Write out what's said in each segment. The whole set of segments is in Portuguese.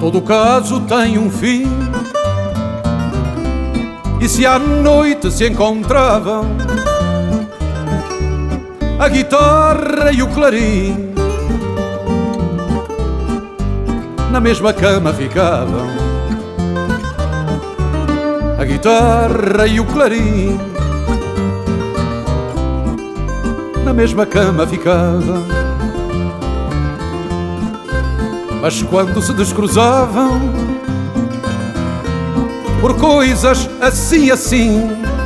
Todo caso tem um fim, e se à noite se encontravam a guitarra e o clarim, na mesma cama ficavam a guitarra e o clarim, na mesma cama ficavam. Mas quando se descruzavam por coisas assim,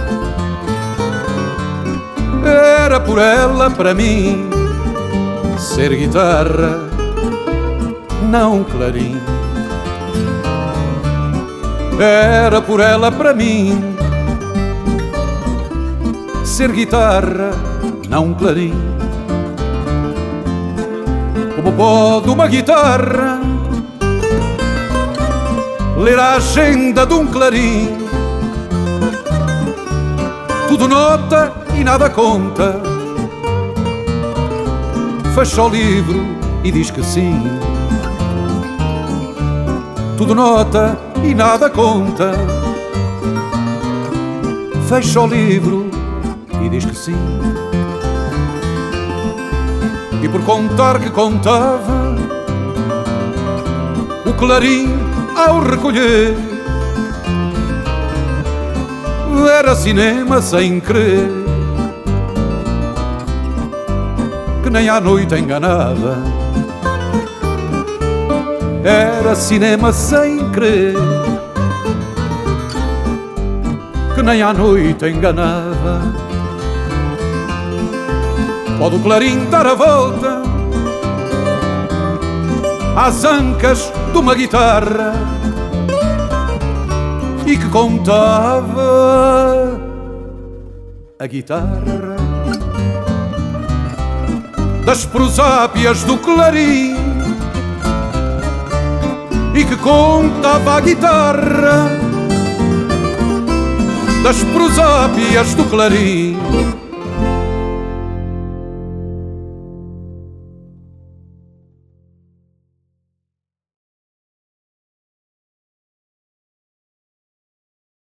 era por ela, para mim, ser guitarra, não clarim. Era por ela, para mim, ser guitarra, não clarim. Como pode uma guitarra ler a agenda de um clarim? Tudo nota e nada conta, fecha o livro e diz que sim. Tudo nota e nada conta, fecha o livro e diz que sim. E por contar que contava, o clarim ao recolher era cinema sem crer, que nem à noite enganava. Era cinema sem crer, que nem à noite enganava. Pode o clarim dar a volta às ancas de uma guitarra e que contava a guitarra das prosápias do clarim, e que contava a guitarra das prosápias do clarim.